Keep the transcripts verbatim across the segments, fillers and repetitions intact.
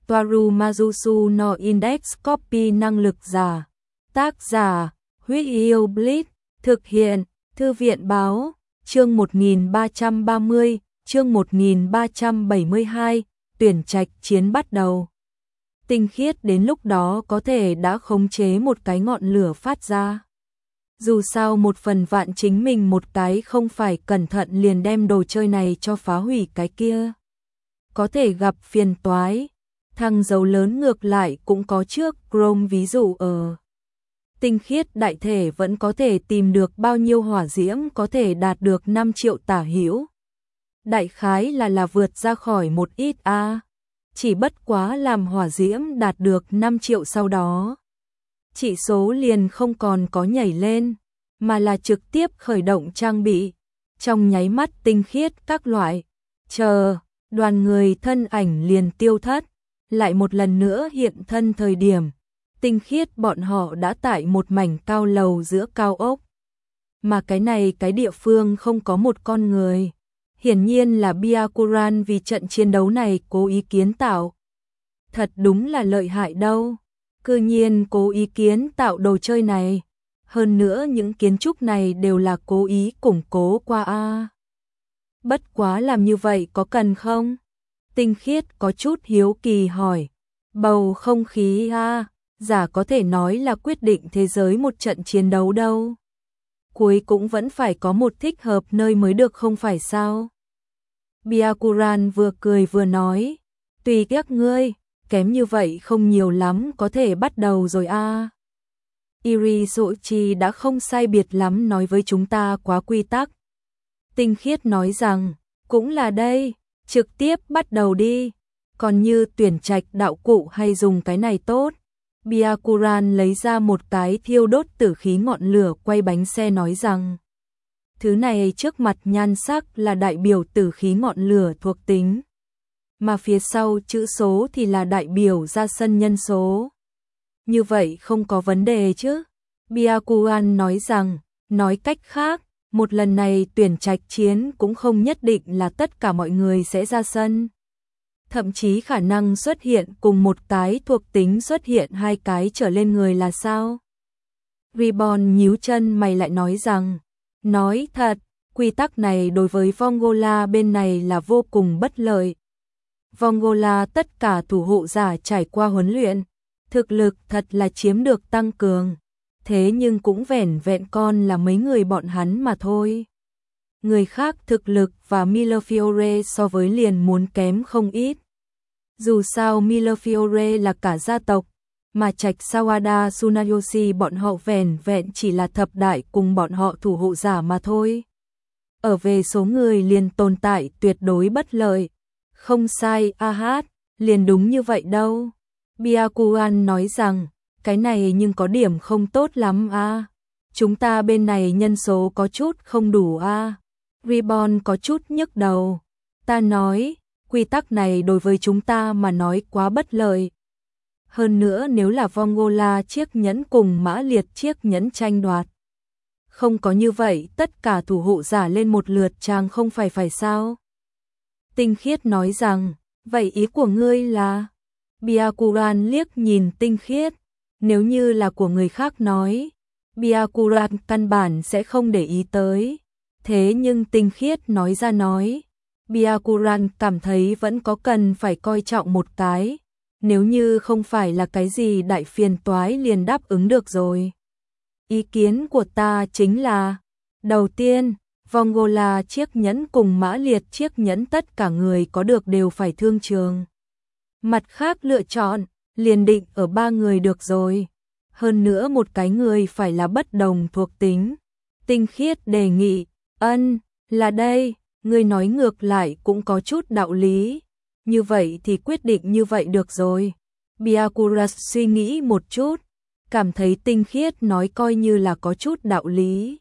Toaru Majusu no Index Copy năng lực giả. Tác giả, Huyết Yêu Blitz, thực hiện, Thư viện báo, chương một nghìn ba trăm ba mươi, chương một nghìn ba trăm bảy mươi hai, tuyển trạch chiến bắt đầu. Tinh Khiết đến lúc đó có thể đã khống chế một cái ngọn lửa phát ra. Dù sao một phần vạn chính mình một cái không phải cẩn thận liền đem đồ chơi này cho phá hủy cái kia. Có thể gặp phiền toái. Thằng dấu lớn ngược lại cũng có trước Chrome, ví dụ ở Tinh Khiết đại thể vẫn có thể tìm được bao nhiêu hỏa diễm có thể đạt được năm triệu tả hữu. Đại khái là là vượt ra khỏi một ít a. À. Chỉ bất quá làm hỏa diễm đạt được năm triệu sau đó. Chỉ số liền không còn có nhảy lên, mà là trực tiếp khởi động trang bị. Trong nháy mắt Tinh Khiết các loại, chờ, đoàn người thân ảnh liền tiêu thất. Lại một lần nữa hiện thân thời điểm, Tinh Khiết bọn họ đã tại một mảnh cao lầu giữa cao ốc. Mà cái này cái địa phương không có một con người. Hiển nhiên là Byakuran vì trận chiến đấu này cố ý kiến tạo. Thật đúng là lợi hại đâu. Cư nhiên cố ý kiến tạo đồ chơi này. Hơn nữa những kiến trúc này đều là cố ý củng cố qua a. À. Bất quá làm như vậy có cần không? Tinh Khiết có chút hiếu kỳ hỏi. Bầu không khí a, à, giả có thể nói là quyết định thế giới một trận chiến đấu đâu. Cuối cũng vẫn phải có một thích hợp nơi mới được không phải sao? Byakuran vừa cười vừa nói. Tùy các ngươi, kém như vậy không nhiều lắm có thể bắt đầu rồi a. À. Irisochi đã không sai biệt lắm nói với chúng ta quá quy tắc. Tinh Khiết nói rằng, cũng là đây, trực tiếp bắt đầu đi. Còn như tuyển trạch đạo cụ hay dùng cái này tốt. Byakuran lấy ra một cái thiêu đốt tử khí ngọn lửa quay bánh xe nói rằng, thứ này trước mặt nhan sắc là đại biểu tử khí ngọn lửa thuộc tính, mà phía sau chữ số thì là đại biểu ra sân nhân số. Như vậy không có vấn đề chứ? Byakuran nói rằng, nói cách khác, một lần này tuyển trạch chiến cũng không nhất định là tất cả mọi người sẽ ra sân. Thậm chí khả năng xuất hiện cùng một cái thuộc tính xuất hiện hai cái trở lên người là sao? Ribbon nhíu chân mày lại nói rằng, nói thật, quy tắc này đối với Vongola bên này là vô cùng bất lợi. Vongola tất cả thủ hộ giả trải qua huấn luyện, thực lực thật là chiếm được tăng cường, thế nhưng cũng vẻn vẹn con là mấy người bọn hắn mà thôi. Người khác thực lực và Millefiore so với liền muốn kém không ít. Dù sao Millefiore là cả gia tộc, mà trạch Sawada Tsunayoshi bọn họ vẻn vẹn chỉ là thập đại cùng bọn họ thủ hộ giả mà thôi. Ở về số người liền tồn tại tuyệt đối bất lợi. Không sai, a hát, liền đúng như vậy đâu. Byakuran nói rằng, cái này nhưng có điểm không tốt lắm a. À. Chúng ta bên này nhân số có chút không đủ a. À. Ribbon có chút nhức đầu. Ta nói, quy tắc này đối với chúng ta mà nói quá bất lợi. Hơn nữa nếu là Vongola chiếc nhẫn cùng Mã Liệt chiếc nhẫn tranh đoạt. Không có như vậy tất cả thủ hộ giả lên một lượt chàng không phải phải sao? Tinh Khiết nói rằng, vậy ý của ngươi là? Byakuran liếc nhìn Tinh Khiết, nếu như là của người khác nói, Byakuran căn bản sẽ không để ý tới. Thế nhưng Tinh Khiết nói ra nói, Byakuran cảm thấy vẫn có cần phải coi trọng một cái, nếu như không phải là cái gì đại phiền toái liền đáp ứng được rồi. Ý kiến của ta chính là, đầu tiên, Vongola chiếc nhẫn cùng Mã Liệt chiếc nhẫn tất cả người có được đều phải thương trường. Mặt khác lựa chọn, liền định ở ba người được rồi. Hơn nữa một cái người phải là bất đồng thuộc tính. Tinh Khiết đề nghị, ân, là đây, người nói ngược lại cũng có chút đạo lý. Như vậy thì quyết định như vậy được rồi. Byakuran suy nghĩ một chút, cảm thấy Tinh Khiết nói coi như là có chút đạo lý.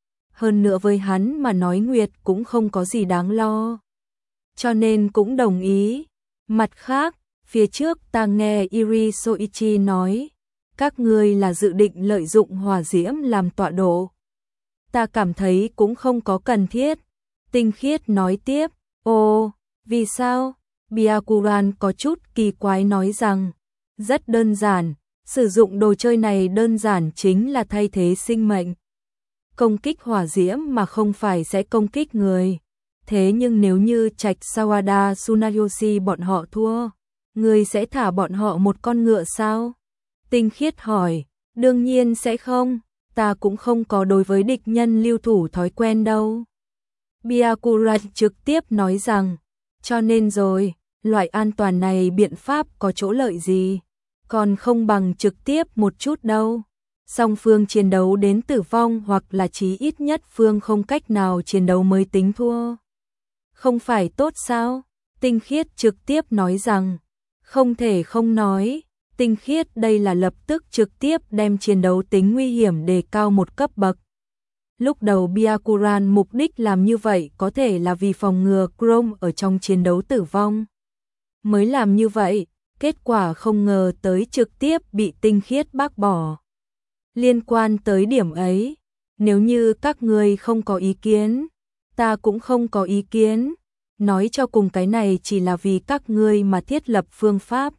Hơn nữa với hắn mà nói Nguyệt cũng không có gì đáng lo. Cho nên cũng đồng ý. Mặt khác, phía trước ta nghe Irisoichi nói, các ngươi là dự định lợi dụng hỏa diễm làm tọa độ. Ta cảm thấy cũng không có cần thiết. Tinh Khiết nói tiếp, ồ, vì sao? Byakuran có chút kỳ quái nói rằng, rất đơn giản, sử dụng đồ chơi này đơn giản chính là thay thế sinh mệnh. Công kích hỏa diễm mà không phải sẽ công kích người. Thế nhưng nếu như Trạch Sawada Tsunayoshi bọn họ thua, người sẽ thả bọn họ một con ngựa sao? Tinh Khiết hỏi, đương nhiên sẽ không, ta cũng không có đối với địch nhân lưu thủ thói quen đâu. Byakuran trực tiếp nói rằng, cho nên rồi, loại an toàn này biện pháp có chỗ lợi gì, còn không bằng trực tiếp một chút đâu. Song phương chiến đấu đến tử vong hoặc là chí ít nhất phương không cách nào chiến đấu mới tính thua. Không phải tốt sao? Tinh Khiết trực tiếp nói rằng, không thể không nói, Tinh Khiết đây là lập tức trực tiếp đem chiến đấu tính nguy hiểm đề cao một cấp bậc. Lúc đầu Byakuran mục đích làm như vậy có thể là vì phòng ngừa Chrome ở trong chiến đấu tử vong. Mới làm như vậy, kết quả không ngờ tới trực tiếp bị Tinh Khiết bác bỏ. Liên quan tới điểm ấy, nếu như các người không có ý kiến, ta cũng không có ý kiến, nói cho cùng cái này chỉ là vì các ngươi mà thiết lập phương pháp.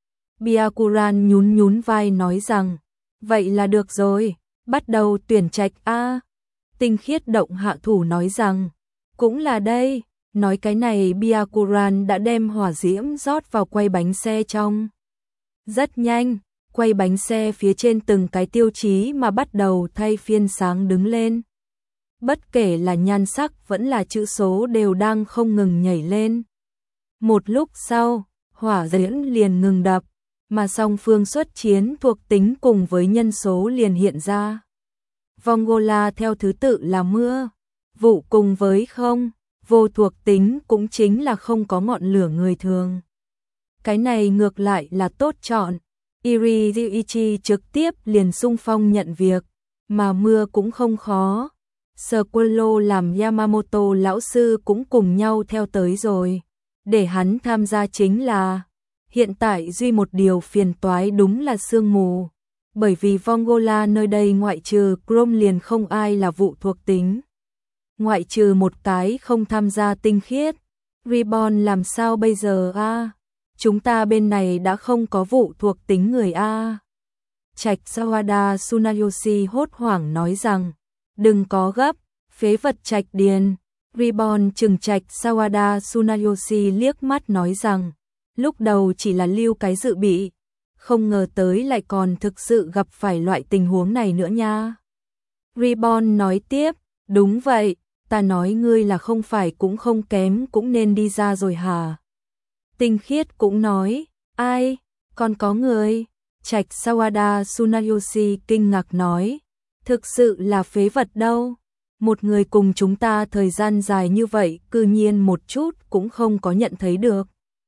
Byakuran nhún nhún vai nói rằng, vậy là được rồi, bắt đầu tuyển trạch a. Tinh Khiết động hạ thủ nói rằng, cũng là đây, nói cái này Byakuran đã đem hỏa diễm rót vào quay bánh xe trong. Rất nhanh, quay bánh xe phía trên từng cái tiêu chí mà bắt đầu thay phiên sáng đứng lên. Bất kể là nhan sắc vẫn là chữ số đều đang không ngừng nhảy lên. Một lúc sau, hỏa diễm liền ngừng đập, mà song phương xuất chiến thuộc tính cùng với nhân số liền hiện ra. Vongola theo thứ tự là mưa, vụ cùng với không, vô thuộc tính cũng chính là không có ngọn lửa người thường. Cái này ngược lại là tốt chọn. Iridiichi trực tiếp liền xung phong nhận việc, mà mưa cũng không khó. Squirrel làm Yamamoto lão sư cũng cùng nhau theo tới rồi. Để hắn tham gia chính là, hiện tại duy một điều phiền toái đúng là sương mù. Bởi vì Vongola nơi đây ngoại trừ Chrome liền không ai là vụ thuộc tính. Ngoại trừ một cái không tham gia Tinh Khiết. Reborn làm sao bây giờ a? À? Chúng ta bên này đã không có vụ thuộc tính người a. À? Trạch Sawada Tsunayoshi hốt hoảng nói rằng, đừng có gấp, phế vật Trạch Điền. Reborn trừng Trạch Sawada Tsunayoshi liếc mắt nói rằng, lúc đầu chỉ là lưu cái dự bị, không ngờ tới lại còn thực sự gặp phải loại tình huống này nữa nha. Reborn nói tiếp, đúng vậy, ta nói ngươi là không phải cũng không kém cũng nên đi ra rồi hả? Tinh Khiết cũng nói, ai, còn có người. Trạch Sawada Tsunayoshi kinh ngạc nói, thực sự là phế vật đâu. Một người cùng chúng ta thời gian dài như vậy cư nhiên một chút cũng không có nhận thấy được.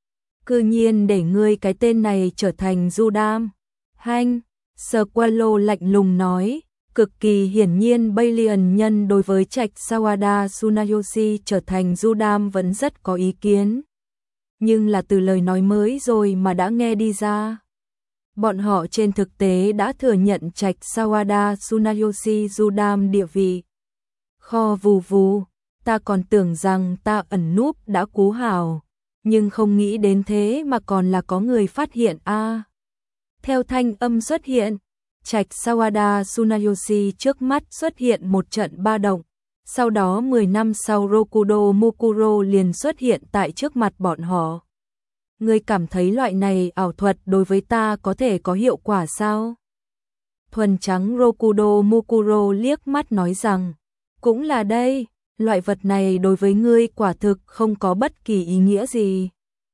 Cư nhiên để ngươi cái tên này trở thành Judam. Hanh, Squirrel lạnh lùng nói, cực kỳ hiển nhiên Balian nhân đối với Trạch Sawada Tsunayoshi trở thành Judam vẫn rất có ý kiến. Nhưng là từ lời nói mới rồi mà đã nghe đi ra. Bọn họ trên thực tế đã thừa nhận Trạch Sawada Tsunayoshi Judam địa vị. Kho vù vù, ta còn tưởng rằng ta ẩn núp đã cú hào, nhưng không nghĩ đến thế mà còn là có người phát hiện a. À, theo thanh âm xuất hiện, Trạch Sawada Tsunayoshi trước mắt xuất hiện một trận ba động, sau đó mười năm sau Rokudo Mukuro liền xuất hiện tại trước mặt bọn họ. Ngươi cảm thấy loại này ảo thuật đối với ta có thể có hiệu quả sao? Thuần trắng Rokudo Mukuro liếc mắt nói rằng, cũng là đây, loại vật này đối với ngươi quả thực không có bất kỳ ý nghĩa gì.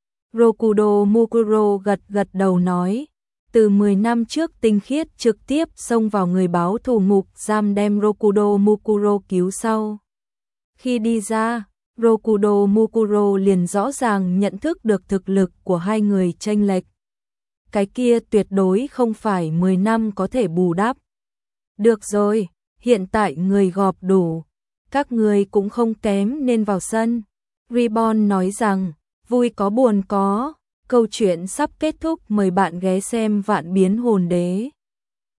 Rokudo Mukuro gật gật đầu nói, từ mười năm trước Tinh Khiết trực tiếp xông vào người báo thù ngục giam đem Rokudo Mukuro cứu sau. Khi đi ra, Rokudo Mukuro liền rõ ràng nhận thức được thực lực của hai người chênh lệch. Cái kia tuyệt đối không phải mười năm có thể bù đắp. Được rồi, hiện tại người gọp đủ, các người cũng không kém nên vào sân. Reborn nói rằng, vui có buồn có, câu chuyện sắp kết thúc, mời bạn ghé xem Vạn Biến Hồn Đế.